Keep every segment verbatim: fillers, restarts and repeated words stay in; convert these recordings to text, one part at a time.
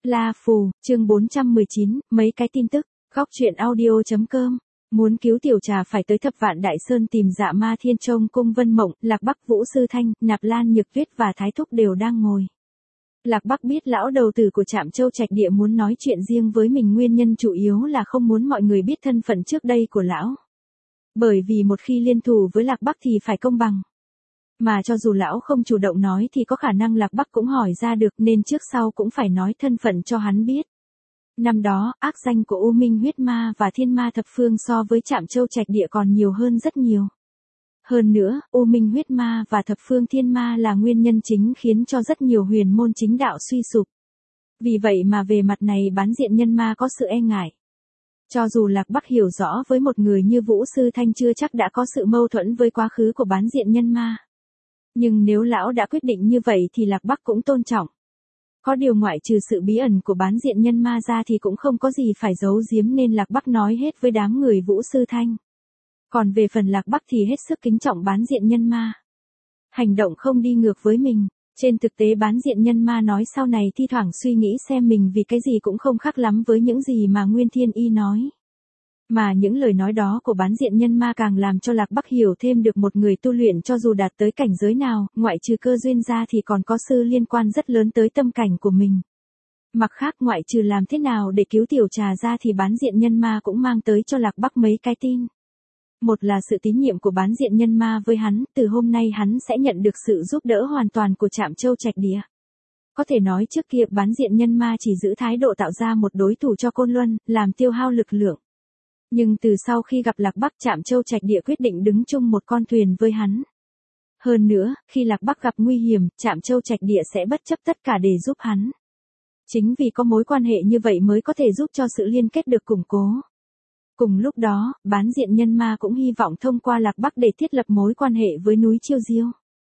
La Phù, chương bốn trăm mười chín, mấy cái tin tức, góc truyện audio.com. Muốn cứu Tiểu Trà phải tới Thập Vạn Đại Sơn tìm Dạ Ma Thiên Trông Cung Vân Mộng, Lạc Bắc Vũ Sư Thanh, Nạp Lan Nhược Tuyết và Thái Thúc đều đang ngồi. Lạc Bắc biết lão đầu tử của Trạm Châu Trạch Địa muốn nói chuyện riêng với mình, nguyên nhân chủ yếu là không muốn mọi người biết thân phận trước đây của lão. Bởi vì một khi liên thủ với Lạc Bắc thì phải công bằng. Mà cho dù lão không chủ động nói thì có khả năng Lạc Bắc cũng hỏi ra được, nên trước sau cũng phải nói thân phận cho hắn biết. Năm đó, ác danh của U Minh Huyết Ma và Thiên Ma Thập Phương so với Trạm Châu Trạch Địa còn nhiều hơn rất nhiều. Hơn nữa, U Minh Huyết Ma và Thập Phương Thiên Ma là nguyên nhân chính khiến cho rất nhiều huyền môn chính đạo suy sụp. Vì vậy mà về mặt này Bán Diện Nhân Ma có sự e ngại. Cho dù Lạc Bắc hiểu rõ với một người như Vũ Sư Thanh chưa chắc đã có sự mâu thuẫn với quá khứ của Bán Diện Nhân Ma. Nhưng nếu lão đã quyết định như vậy thì Lạc Bắc cũng tôn trọng. Có điều ngoại trừ sự bí ẩn của Bán Diện Nhân Ma ra thì cũng không có gì phải giấu giếm, nên Lạc Bắc nói hết với đám người Vũ Sư Thanh. Còn về phần Lạc Bắc thì hết sức kính trọng Bán Diện Nhân Ma. Hành động không đi ngược với mình. Trên thực tế Bán Diện Nhân Ma nói sau này thi thoảng suy nghĩ xem mình vì cái gì cũng không khác lắm với những gì mà Nguyên Thiên Y nói. Mà những lời nói đó của Bán Diện Nhân Ma càng làm cho Lạc Bắc hiểu thêm được một người tu luyện cho dù đạt tới cảnh giới nào, ngoại trừ cơ duyên ra thì còn có sự liên quan rất lớn tới tâm cảnh của mình. Mặt khác, ngoại trừ làm thế nào để cứu Tiểu Trà ra thì Bán Diện Nhân Ma cũng mang tới cho Lạc Bắc mấy cái tin. Một là sự tín nhiệm của Bán Diện Nhân Ma với hắn, từ hôm nay hắn sẽ nhận được sự giúp đỡ hoàn toàn của Trạm Châu Trạch Địa. Có thể nói trước kia Bán Diện Nhân Ma chỉ giữ thái độ tạo ra một đối thủ cho Côn Luân, làm tiêu hao lực lượng. Nhưng từ sau khi gặp Lạc Bắc, Trạm Châu Trạch Địa quyết định đứng chung một con thuyền với hắn. Hơn nữa, khi Lạc Bắc gặp nguy hiểm, Trạm Châu Trạch Địa sẽ bất chấp tất cả để giúp hắn. Chính vì có mối quan hệ như vậy mới có thể giúp cho sự liên kết được củng cố. Cùng lúc đó, Bán Diện Nhân Ma cũng hy vọng thông qua Lạc Bắc để thiết lập mối quan hệ với núi Chiêu Diêu.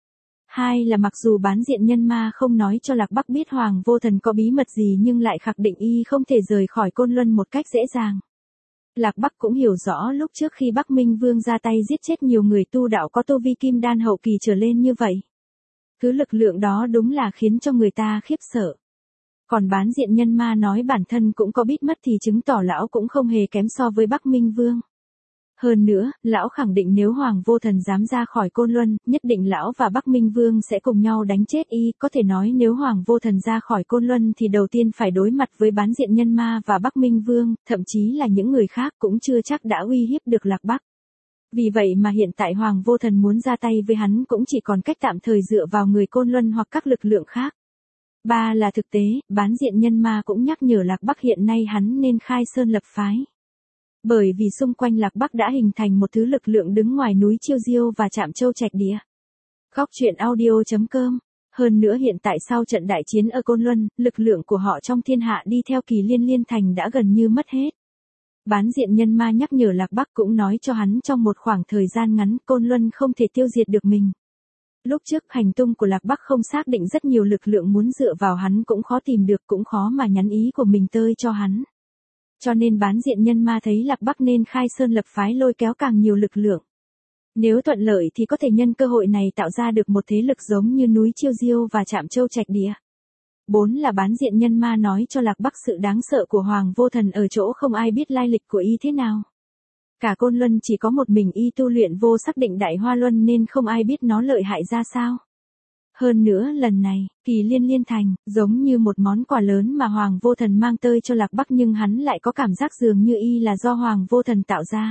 Hai là mặc dù Bán Diện Nhân Ma không nói cho Lạc Bắc biết Hoàng Vô Thần có bí mật gì nhưng lại khẳng định y không thể rời khỏi Côn Luân một cách dễ dàng. Lạc Bắc cũng hiểu rõ lúc trước khi Bắc Minh Vương ra tay giết chết nhiều người tu đạo có tu vi kim đan hậu kỳ trở lên như vậy. Thứ lực lượng đó đúng là khiến cho người ta khiếp sợ. Còn Bán Diện Nhân Ma nói bản thân cũng có biết mất thì chứng tỏ lão cũng không hề kém so với Bắc Minh Vương. Hơn nữa, lão khẳng định nếu Hoàng Vô Thần dám ra khỏi Côn Luân, nhất định lão và Bắc Minh Vương sẽ cùng nhau đánh chết y. Có thể nói nếu Hoàng Vô Thần ra khỏi Côn Luân thì đầu tiên phải đối mặt với Bán Diện Nhân Ma và Bắc Minh Vương, thậm chí là những người khác cũng chưa chắc đã uy hiếp được Lạc Bắc. Vì vậy mà hiện tại Hoàng Vô Thần muốn ra tay với hắn cũng chỉ còn cách tạm thời dựa vào người Côn Luân hoặc các lực lượng khác. Ba là thực tế, Bán Diện Nhân Ma cũng nhắc nhở Lạc Bắc hiện nay hắn nên khai sơn lập phái. Bởi vì xung quanh Lạc Bắc đã hình thành một thứ lực lượng đứng ngoài núi Chiêu Diêu và Trạm Châu Trạch Địa. Góc truyện audio.com. Hơn nữa hiện tại sau trận đại chiến ở Côn Luân, lực lượng của họ trong thiên hạ đi theo Kỳ Liên Liên Thành đã gần như mất hết. Bán Diện Nhân Ma nhắc nhở Lạc Bắc cũng nói cho hắn trong một khoảng thời gian ngắn Côn Luân không thể tiêu diệt được mình. Lúc trước hành tung của Lạc Bắc không xác định, rất nhiều lực lượng muốn dựa vào hắn cũng khó tìm được, cũng khó mà nhắn ý của mình tới cho hắn. Cho nên Bán Diện Nhân Ma thấy Lạc Bắc nên khai sơn lập phái lôi kéo càng nhiều lực lượng. Nếu thuận lợi thì có thể nhân cơ hội này tạo ra được một thế lực giống như núi Chiêu Diêu và Trạm Châu Trạch Địa. Bốn là Bán Diện Nhân Ma nói cho Lạc Bắc sự đáng sợ của Hoàng Vô Thần ở chỗ không ai biết lai lịch của y thế nào. Cả Côn Luân chỉ có một mình y tu luyện vô sắc định Đại Hoa Luân nên không ai biết nó lợi hại ra sao. Hơn nữa lần này, Kỳ Liên Liên Thành, giống như một món quà lớn mà Hoàng Vô Thần mang tới cho Lạc Bắc, nhưng hắn lại có cảm giác dường như y là do Hoàng Vô Thần tạo ra.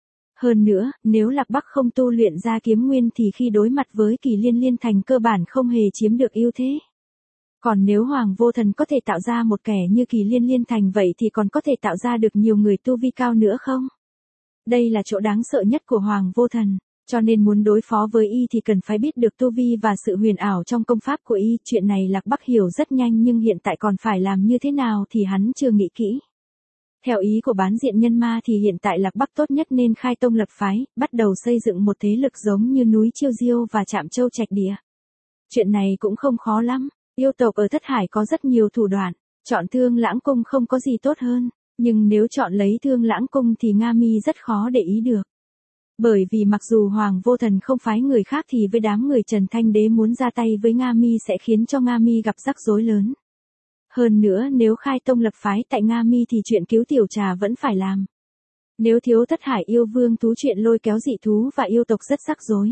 Hơn nữa, nếu Lạc Bắc không tu luyện ra kiếm nguyên thì khi đối mặt với Kỳ Liên Liên Thành cơ bản không hề chiếm được ưu thế. Còn nếu Hoàng Vô Thần có thể tạo ra một kẻ như Kỳ Liên Liên Thành vậy thì còn có thể tạo ra được nhiều người tu vi cao nữa không? Đây là chỗ đáng sợ nhất của Hoàng Vô Thần. Cho nên muốn đối phó với y thì cần phải biết được tu vi và sự huyền ảo trong công pháp của y. Chuyện này Lạc Bắc hiểu rất nhanh nhưng hiện tại còn phải làm như thế nào thì hắn chưa nghĩ kỹ. Theo ý của Bán Diện Nhân Ma thì hiện tại Lạc Bắc tốt nhất nên khai tông lập phái, bắt đầu xây dựng một thế lực giống như núi Chiêu Diêu và Trạm Châu Trạch Địa. Chuyện này cũng không khó lắm. Yêu tộc ở Thất Hải có rất nhiều thủ đoạn. Chọn Thương Lãng Cung không có gì tốt hơn. Nhưng nếu chọn lấy Thương Lãng Cung thì Nga Mi rất khó để ý được. Bởi vì mặc dù Hoàng Vô Thần không phái người khác thì với đám người Trần Thanh Đế muốn ra tay với Nga Mi sẽ khiến cho Nga Mi gặp rắc rối lớn. Hơn nữa nếu khai tông lập phái tại Nga Mi thì chuyện cứu tiểu trà vẫn phải làm. Nếu thiếu thất hải yêu vương thú chuyện lôi kéo dị thú và yêu tộc rất rắc rối.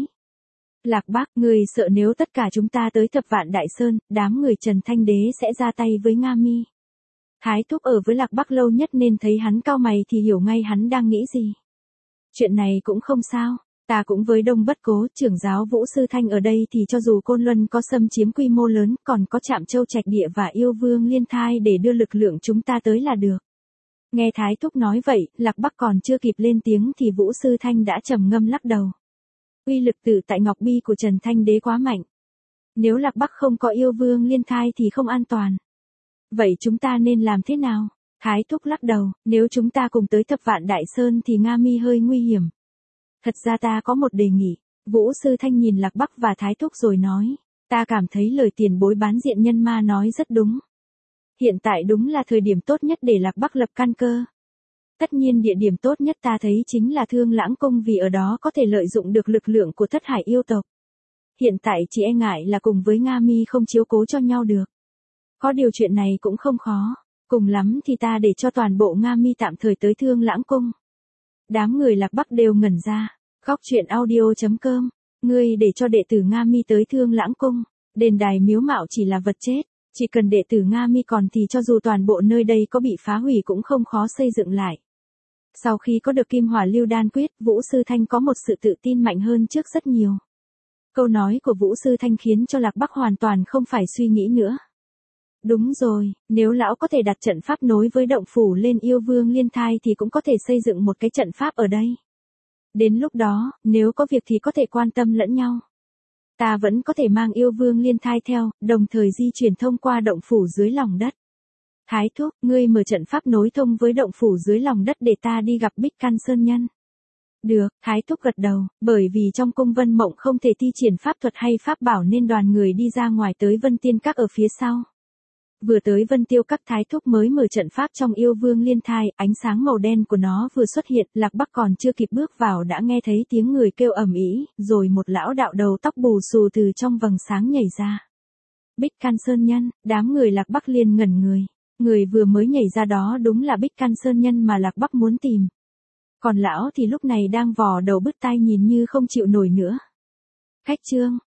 Lạc Bắc, người sợ nếu tất cả chúng ta tới thập vạn đại sơn, đám người Trần Thanh Đế sẽ ra tay với Nga Mi. Thái thúc ở với Lạc Bắc lâu nhất nên thấy hắn cau mày thì hiểu ngay hắn đang nghĩ gì. Chuyện này cũng không sao, ta cũng với Đông Bất Cố, trưởng giáo Vũ Sư Thanh ở đây thì cho dù Côn Luân có xâm chiếm quy mô lớn, còn có Trạm Châu Trạch Địa và Yêu Vương Liên Thai để đưa lực lượng chúng ta tới là được. Nghe Thái thúc nói vậy, Lạc Bắc còn chưa kịp lên tiếng thì Vũ Sư Thanh đã trầm ngâm lắc đầu. Uy lực tự tại Ngọc Bi của Trần Thanh Đế quá mạnh. Nếu Lạc Bắc không có Yêu Vương Liên Thai thì không an toàn. Vậy chúng ta nên làm thế nào? Thái thúc lắc đầu, nếu chúng ta cùng tới thập vạn đại sơn thì Nga Mi hơi nguy hiểm. Thật ra ta có một đề nghị. Vũ Sư Thanh nhìn Lạc Bắc và Thái thúc rồi nói. Ta cảm thấy lời tiền bối bán diện nhân ma nói rất đúng. Hiện tại đúng là thời điểm tốt nhất để Lạc Bắc lập căn cơ. Tất nhiên địa điểm tốt nhất ta thấy chính là Thương Lãng Cung vì ở đó có thể lợi dụng được lực lượng của thất hải yêu tộc. Hiện tại chỉ e ngại là cùng với Nga Mi không chiếu cố cho nhau được. Có điều chuyện này cũng không khó. Cùng lắm thì ta để cho toàn bộ Nga Mi tạm thời tới Thương Lãng Cung. Đám người Lạc Bắc đều ngẩn ra. Góc truyện audio chấm com. Ngươi để cho đệ tử Nga Mi tới Thương Lãng Cung. Đền đài miếu mạo chỉ là vật chết. Chỉ cần đệ tử Nga Mi còn thì cho dù toàn bộ nơi đây có bị phá hủy cũng không khó xây dựng lại. Sau khi có được Kim Hỏa Lưu Đan Quyết, Vũ Sư Thanh có một sự tự tin mạnh hơn trước rất nhiều. Câu nói của Vũ Sư Thanh khiến cho Lạc Bắc hoàn toàn không phải suy nghĩ nữa. Đúng rồi, nếu lão có thể đặt trận pháp nối với động phủ lên Yêu Vương Liên Thai thì cũng có thể xây dựng một cái trận pháp ở đây. Đến lúc đó, nếu có việc thì có thể quan tâm lẫn nhau. Ta vẫn có thể mang Yêu Vương Liên Thai theo, đồng thời di chuyển thông qua động phủ dưới lòng đất. Thái thúc, ngươi mở trận pháp nối thông với động phủ dưới lòng đất để ta đi gặp Bích Căn Sơn Nhân. Được, Thái thúc gật đầu, bởi vì trong cung Vân Mộng không thể thi triển pháp thuật hay pháp bảo nên đoàn người đi ra ngoài tới Vân Tiên Các ở phía sau. Vừa tới Vân Tiêu Các, Thái thúc mới mở trận pháp trong Yêu Vương Liên Thai, ánh sáng màu đen của nó vừa xuất hiện, Lạc Bắc còn chưa kịp bước vào đã nghe thấy tiếng người kêu ầm ĩ, rồi một lão đạo đầu tóc bù xù từ trong vầng sáng nhảy ra. Bích Căn Sơn Nhân, đám người Lạc Bắc liền ngẩn người. Người vừa mới nhảy ra đó đúng là Bích Căn Sơn Nhân mà Lạc Bắc muốn tìm. Còn lão thì lúc này đang vò đầu bứt tai nhìn như không chịu nổi nữa. Khách trương,